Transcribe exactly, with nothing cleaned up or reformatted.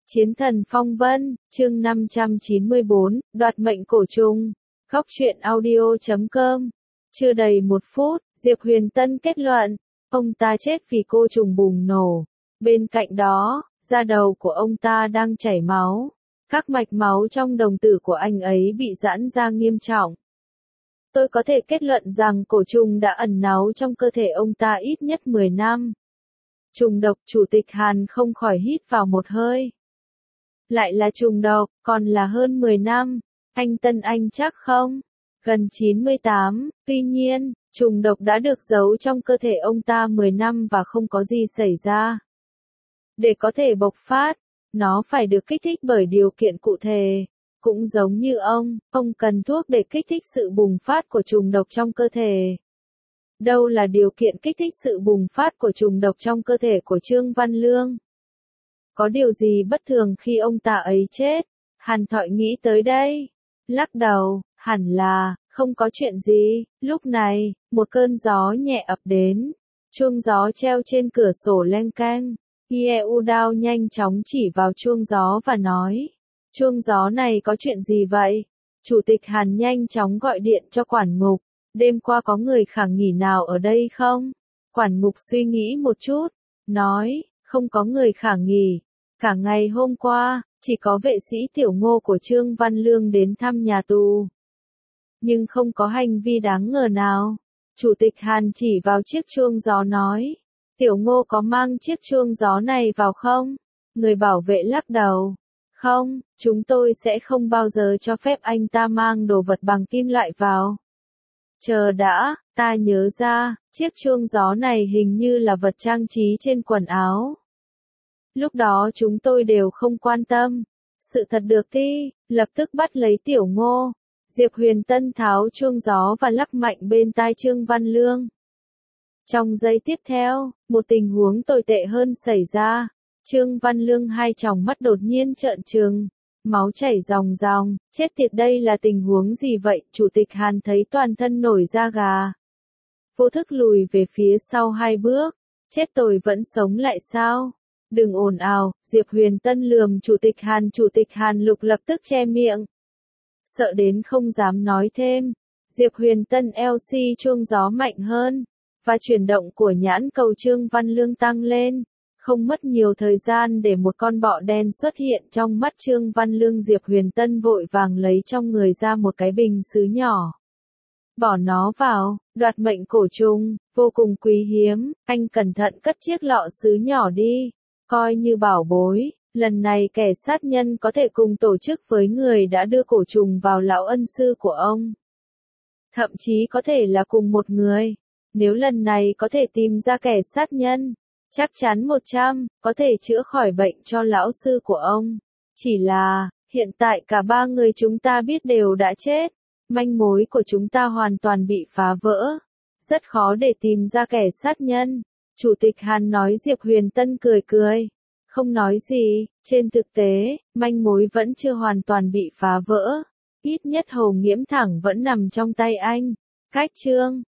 Chiến thần phong vân, chương năm trăm chín mươi bốn, đoạt mệnh cổ trùng. Góc truyện audio chấm com. Chưa đầy một phút, Diệp Huyền Tân kết luận, ông ta chết vì cô trùng bùng nổ. Bên cạnh đó, da đầu của ông ta đang chảy máu. Các mạch máu trong đồng tử của anh ấy bị giãn ra nghiêm trọng. Tôi có thể kết luận rằng cổ trùng đã ẩn náu trong cơ thể ông ta ít nhất mười năm. Trùng độc. Chủ tịch Hàn không khỏi hít vào một hơi. Lại là trùng độc, còn là hơn mười năm. Anh Tân Anh chắc không? Gần chín mươi tám, tuy nhiên, trùng độc đã được giấu trong cơ thể ông ta mười năm và không có gì xảy ra. Để có thể bộc phát, nó phải được kích thích bởi điều kiện cụ thể. Cũng giống như ông, ông cần thuốc để kích thích sự bùng phát của trùng độc trong cơ thể. Đâu là điều kiện kích thích sự bùng phát của trùng độc trong cơ thể của Trương Văn Lương? Có điều gì bất thường khi ông ta ấy chết? Hàn Thọi nghĩ tới đây. Lắc đầu, hẳn là, không có chuyện gì. Lúc này, một cơn gió nhẹ ập đến. Chuông gió treo trên cửa sổ leng keng. Yeu Dao nhanh chóng chỉ vào chuông gió và nói. Chuông gió này có chuyện gì vậy? Chủ tịch Hàn nhanh chóng gọi điện cho quản ngục. Đêm qua có người khả nghỉ nào ở đây không? Quản ngục suy nghĩ một chút. Nói, không có người khả nghỉ. Cả ngày hôm qua, chỉ có vệ sĩ Tiểu Ngô của Trương Văn Lương đến thăm nhà tù. Nhưng không có hành vi đáng ngờ nào. Chủ tịch Hàn chỉ vào chiếc chuông gió nói. Tiểu Ngô có mang chiếc chuông gió này vào không? Người bảo vệ lắc đầu. Không, chúng tôi sẽ không bao giờ cho phép anh ta mang đồ vật bằng kim loại vào. Chờ đã, ta nhớ ra, chiếc chuông gió này hình như là vật trang trí trên quần áo. Lúc đó chúng tôi đều không quan tâm. Sự thật được ti, lập tức bắt lấy Tiểu Ngô. Diệp Huyền Tân tháo chuông gió và lắc mạnh bên tai Trương Văn Lương. Trong giây tiếp theo, một tình huống tồi tệ hơn xảy ra. Trương Văn Lương hai tròng mắt đột nhiên trợn trừng. Máu chảy ròng ròng, chết tiệt, đây là tình huống gì vậy? Chủ tịch Hàn thấy toàn thân nổi da gà. Vô thức lùi về phía sau hai bước. Chết tôi vẫn sống lại sao? Đừng ồn ào, Diệp Huyền Tân lườm Chủ tịch Hàn. Chủ tịch Hàn Lục lập tức che miệng. Sợ đến không dám nói thêm. Diệp Huyền Tân lờ xê chuông gió mạnh hơn. Và chuyển động của nhãn cầu Trương Văn Lương tăng lên. Không mất nhiều thời gian để một con bọ đen xuất hiện trong mắt Trương Văn Lương. Diệp Huyền Tân vội vàng lấy trong người ra một cái bình sứ nhỏ. Bỏ nó vào, đoạt mệnh cổ trùng, vô cùng quý hiếm, anh cẩn thận cất chiếc lọ sứ nhỏ đi, coi như bảo bối. Lần này kẻ sát nhân có thể cùng tổ chức với người đã đưa cổ trùng vào lão ân sư của ông. Thậm chí có thể là cùng một người. Nếu lần này có thể tìm ra kẻ sát nhân, chắc chắn một trăm, có thể chữa khỏi bệnh cho lão sư của ông. Chỉ là, hiện tại cả ba người chúng ta biết đều đã chết. Manh mối của chúng ta hoàn toàn bị phá vỡ. Rất khó để tìm ra kẻ sát nhân. Chủ tịch Hàn nói. Diệp Huyền Tân cười cười. Không nói gì, trên thực tế, manh mối vẫn chưa hoàn toàn bị phá vỡ. Ít nhất Hồ Nghiễm Thẳng vẫn nằm trong tay anh. Cách Trương